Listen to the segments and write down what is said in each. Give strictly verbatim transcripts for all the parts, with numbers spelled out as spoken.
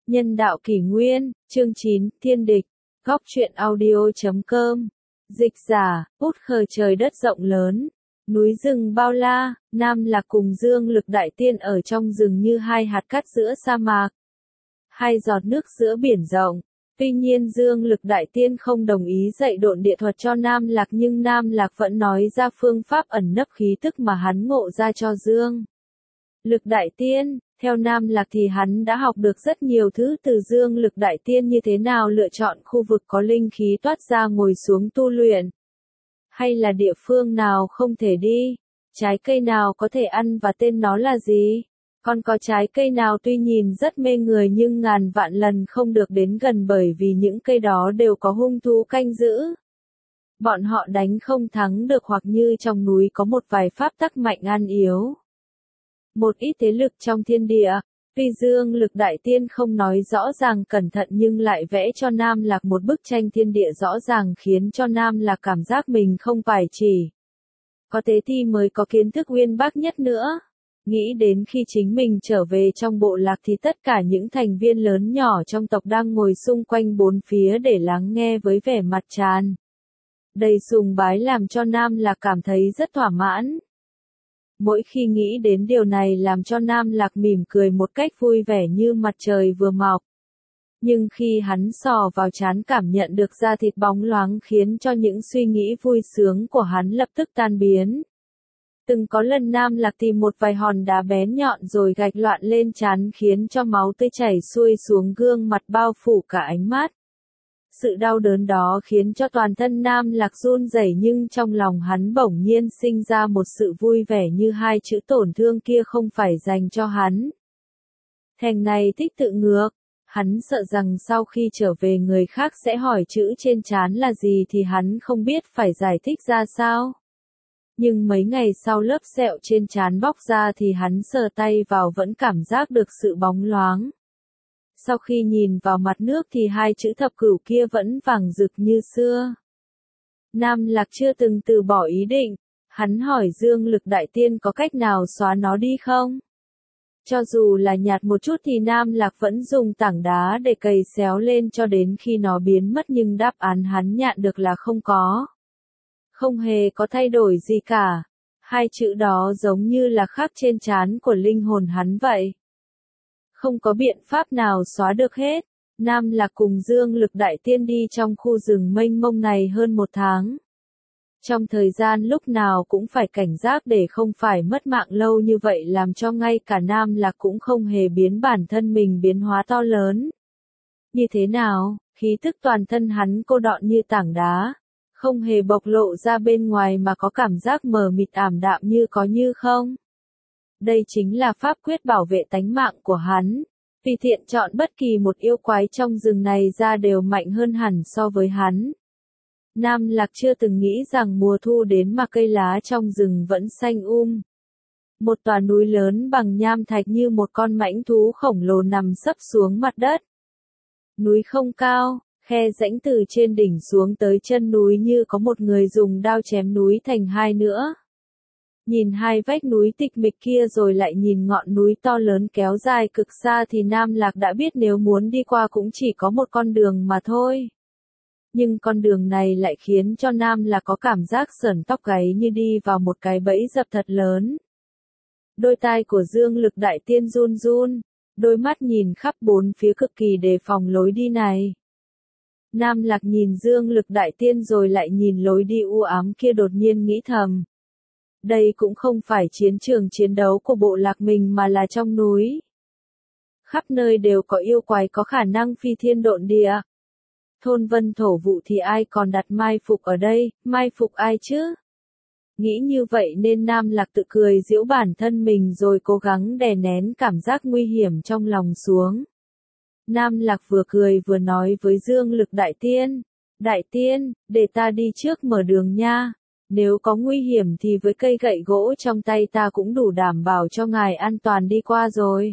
Nhân đạo kỷ nguyên, chương chín, thiên địch, góc truyện audio.com, dịch giả, út khờ trời đất rộng lớn, núi rừng bao la, Nam Lạc cùng Dương Lực Đại Tiên ở trong rừng như hai hạt cát giữa sa mạc, hai giọt nước giữa biển rộng. Tuy nhiên Dương Lực Đại Tiên không đồng ý dạy độn địa thuật cho Nam Lạc, nhưng Nam Lạc vẫn nói ra phương pháp ẩn nấp khí tức mà hắn ngộ ra cho Dương Lực Đại Tiên. Theo Nam Lạc thì hắn đã học được rất nhiều thứ từ Dương Lực Đại Tiên, như thế nào lựa chọn khu vực có linh khí toát ra ngồi xuống tu luyện, hay là địa phương nào không thể đi, trái cây nào có thể ăn và tên nó là gì. Còn có trái cây nào tuy nhìn rất mê người nhưng ngàn vạn lần không được đến gần, bởi vì những cây đó đều có hung thú canh giữ. Bọn họ đánh không thắng được, hoặc như trong núi có một vài pháp tắc mạnh ăn yếu. Một ít thế lực trong thiên địa, tuy Dương Lực Đại Tiên không nói rõ ràng cẩn thận nhưng lại vẽ cho Nam Lạc một bức tranh thiên địa rõ ràng, khiến cho Nam Lạc cảm giác mình không phải chỉ có tế thi mới có kiến thức uyên bác nhất nữa. Nghĩ đến khi chính mình trở về trong bộ lạc thì tất cả những thành viên lớn nhỏ trong tộc đang ngồi xung quanh bốn phía để lắng nghe với vẻ mặt tràn đầy sùng bái, làm cho Nam Lạc cảm thấy rất thỏa mãn. Mỗi khi nghĩ đến điều này làm cho Nam Lạc mỉm cười một cách vui vẻ như mặt trời vừa mọc. Nhưng khi hắn sò vào trán cảm nhận được da thịt bóng loáng, khiến cho những suy nghĩ vui sướng của hắn lập tức tan biến. Từng có lần Nam Lạc tìm một vài hòn đá bén nhọn rồi gạch loạn lên trán, khiến cho máu tươi chảy xuôi xuống gương mặt, bao phủ cả ánh mắt. Sự đau đớn đó khiến cho toàn thân Nam Lạc run rẩy, nhưng trong lòng hắn bỗng nhiên sinh ra một sự vui vẻ, như hai chữ tổn thương kia không phải dành cho hắn. Thằng này thích tự ngược, hắn sợ rằng sau khi trở về người khác sẽ hỏi chữ trên trán là gì thì hắn không biết phải giải thích ra sao. Nhưng mấy ngày sau lớp sẹo trên trán bóc ra thì hắn sờ tay vào vẫn cảm giác được sự bóng loáng. Sau khi nhìn vào mặt nước thì hai chữ thập cửu kia vẫn vàng rực như xưa. Nam Lạc chưa từng từ bỏ ý định, hắn hỏi Dương Lực Đại Tiên có cách nào xóa nó đi không? Cho dù là nhạt một chút thì Nam Lạc vẫn dùng tảng đá để cày xéo lên cho đến khi nó biến mất, nhưng đáp án hắn nhận được là không có. Không hề có thay đổi gì cả. Hai chữ đó giống như là khắc trên trán của linh hồn hắn vậy. Không có biện pháp nào xóa được hết. Nam Lạc cùng Dương Lực Đại Tiên đi trong khu rừng mênh mông này hơn một tháng. Trong thời gian lúc nào cũng phải cảnh giác để không phải mất mạng lâu như vậy, làm cho ngay cả Nam Lạc cũng không hề biến bản thân mình biến hóa to lớn. Như thế nào, khí tức toàn thân hắn cô đọng như tảng đá, không hề bộc lộ ra bên ngoài mà có cảm giác mờ mịt ảm đạm như có như không. Đây chính là pháp quyết bảo vệ tánh mạng của hắn. Tùy tiện chọn bất kỳ một yêu quái trong rừng này ra đều mạnh hơn hẳn so với hắn. Nam Lạc chưa từng nghĩ rằng mùa thu đến mà cây lá trong rừng vẫn xanh um. Một tòa núi lớn bằng nham thạch như một con mãnh thú khổng lồ nằm sấp xuống mặt đất. Núi không cao, khe rãnh từ trên đỉnh xuống tới chân núi như có một người dùng đao chém núi thành hai nữa. Nhìn hai vách núi tịch mịch kia rồi lại nhìn ngọn núi to lớn kéo dài cực xa thì Nam Lạc đã biết nếu muốn đi qua cũng chỉ có một con đường mà thôi. Nhưng con đường này lại khiến cho Nam Lạc có cảm giác sởn tóc gáy, như đi vào một cái bẫy dập thật lớn. Đôi tai của Dương Lực Đại Tiên run run, đôi mắt nhìn khắp bốn phía cực kỳ đề phòng lối đi này. Nam Lạc nhìn Dương Lực Đại Tiên rồi lại nhìn lối đi u ám kia, đột nhiên nghĩ thầm. Đây cũng không phải chiến trường chiến đấu của bộ lạc mình mà là trong núi. Khắp nơi đều có yêu quái có khả năng phi thiên độn địa. Thôn vân thổ vụ thì ai còn đặt mai phục ở đây, mai phục ai chứ? Nghĩ như vậy nên Nam Lạc tự cười giễu bản thân mình rồi cố gắng đè nén cảm giác nguy hiểm trong lòng xuống. Nam Lạc vừa cười vừa nói với Dương Lực Đại Tiên. Đại Tiên, để ta đi trước mở đường nha. Nếu có nguy hiểm thì với cây gậy gỗ trong tay ta cũng đủ đảm bảo cho ngài an toàn đi qua rồi.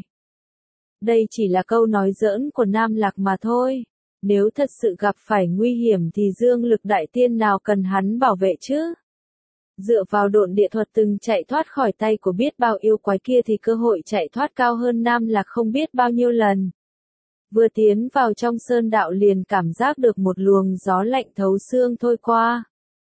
Đây chỉ là câu nói giỡn của Nam Lạc mà thôi. Nếu thật sự gặp phải nguy hiểm thì Dương Lực Đại Tiên nào cần hắn bảo vệ chứ? Dựa vào độn địa thuật từng chạy thoát khỏi tay của biết bao yêu quái kia thì cơ hội chạy thoát cao hơn Nam Lạc không biết bao nhiêu lần. Vừa tiến vào trong sơn đạo liền cảm giác được một luồng gió lạnh thấu xương thôi qua.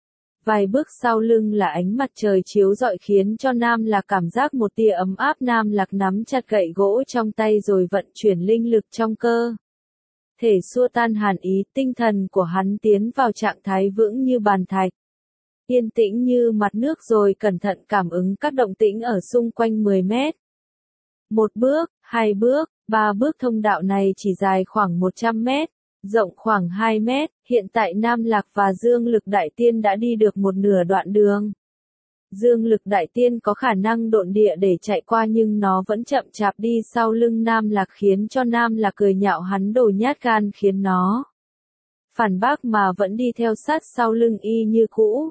Vài bước sau lưng là ánh mặt trời chiếu rọi khiến cho Nam Lạc cảm giác một tia ấm áp. Nam Lạc nắm chặt gậy gỗ trong tay rồi vận chuyển linh lực trong cơ thể xua tan hàn ý, tinh thần của hắn tiến vào trạng thái vững như bàn thạch. Yên tĩnh như mặt nước rồi cẩn thận cảm ứng các động tĩnh ở xung quanh mười mét. Một bước, hai bước, ba bước thông đạo này chỉ dài khoảng một trăm mét, rộng khoảng hai mét, hiện tại Nam Lạc và Dương Lực Đại Tiên đã đi được một nửa đoạn đường. Dương Lực Đại Tiên có khả năng độn địa để chạy qua nhưng nó vẫn chậm chạp đi sau lưng Nam Lạc khiến cho Nam Lạc cười nhạo hắn đồ nhát gan khiến nó phản bác mà vẫn đi theo sát sau lưng y như cũ.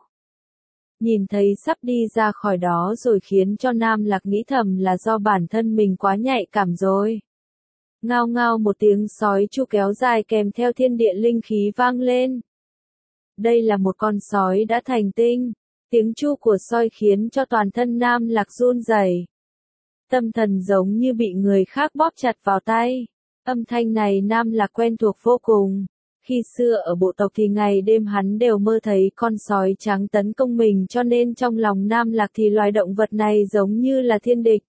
Nhìn thấy sắp đi ra khỏi đó rồi khiến cho Nam Lạc nghĩ thầm là do bản thân mình quá nhạy cảm rồi. Ngao ngao một tiếng sói chu kéo dài kèm theo thiên địa linh khí vang lên. Đây là một con sói đã thành tinh. Tiếng chu của sói khiến cho toàn thân Nam Lạc run rẩy. Tâm thần giống như bị người khác bóp chặt vào tay. Âm thanh này Nam Lạc quen thuộc vô cùng. Khi xưa ở bộ tộc thì ngày đêm hắn đều mơ thấy con sói trắng tấn công mình cho nên trong lòng Nam Lạc thì loài động vật này giống như là thiên địch.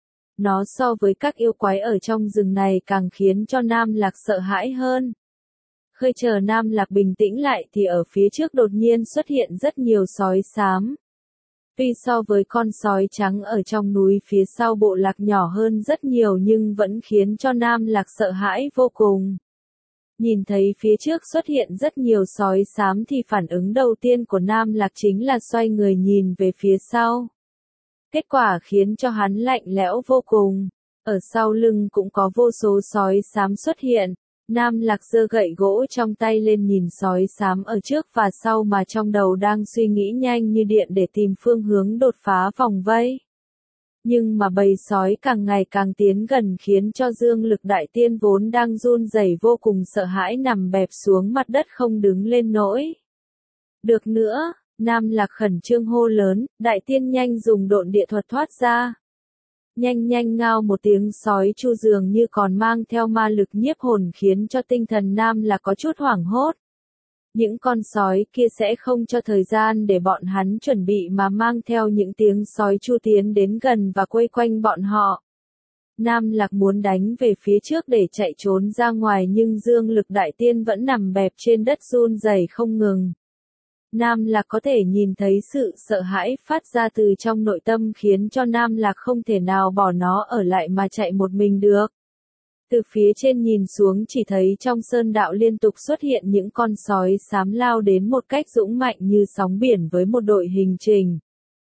Nó so với các yêu quái ở trong rừng này càng khiến cho Nam Lạc sợ hãi hơn. Khơi chờ Nam Lạc bình tĩnh lại thì ở phía trước đột nhiên xuất hiện rất nhiều sói xám. Tuy so với con sói trắng ở trong núi phía sau bộ lạc nhỏ hơn rất nhiều nhưng vẫn khiến cho Nam Lạc sợ hãi vô cùng. Nhìn thấy phía trước xuất hiện rất nhiều sói xám thì phản ứng đầu tiên của Nam Lạc chính là xoay người nhìn về phía sau. Kết quả khiến cho hắn lạnh lẽo vô cùng. Ở sau lưng cũng có vô số sói xám xuất hiện. Nam Lạc giơ gậy gỗ trong tay lên nhìn sói xám ở trước và sau mà trong đầu đang suy nghĩ nhanh như điện để tìm phương hướng đột phá vòng vây. Nhưng mà bầy sói càng ngày càng tiến gần khiến cho Dương Lực Đại Tiên vốn đang run rẩy vô cùng sợ hãi nằm bẹp xuống mặt đất không đứng lên nổi. Được nữa, Nam Lạc khẩn trương hô lớn, Đại Tiên nhanh dùng độn địa thuật thoát ra. Nhanh nhanh ngao một tiếng sói chu dường như còn mang theo ma lực nhiếp hồn khiến cho tinh thần Nam Lạc có chút hoảng hốt. Những con sói kia sẽ không cho thời gian để bọn hắn chuẩn bị mà mang theo những tiếng sói chu tiến đến gần và quây quanh bọn họ. Nam Lạc muốn đánh về phía trước để chạy trốn ra ngoài nhưng Dương Lực Đại Tiên vẫn nằm bẹp trên đất run rẩy không ngừng. Nam Lạc có thể nhìn thấy sự sợ hãi phát ra từ trong nội tâm khiến cho Nam Lạc không thể nào bỏ nó ở lại mà chạy một mình được. Từ phía trên nhìn xuống chỉ thấy trong sơn đạo liên tục xuất hiện những con sói xám lao đến một cách dũng mạnh như sóng biển với một đội hình trình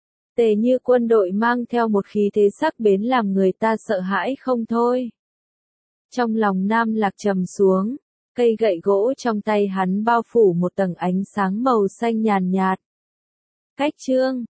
tề như quân đội mang theo một khí thế sắc bén làm người ta sợ hãi không thôi. Trong lòng Nam Lạc trầm xuống, cây gậy gỗ trong tay hắn bao phủ một tầng ánh sáng màu xanh nhàn nhạt. Cách chương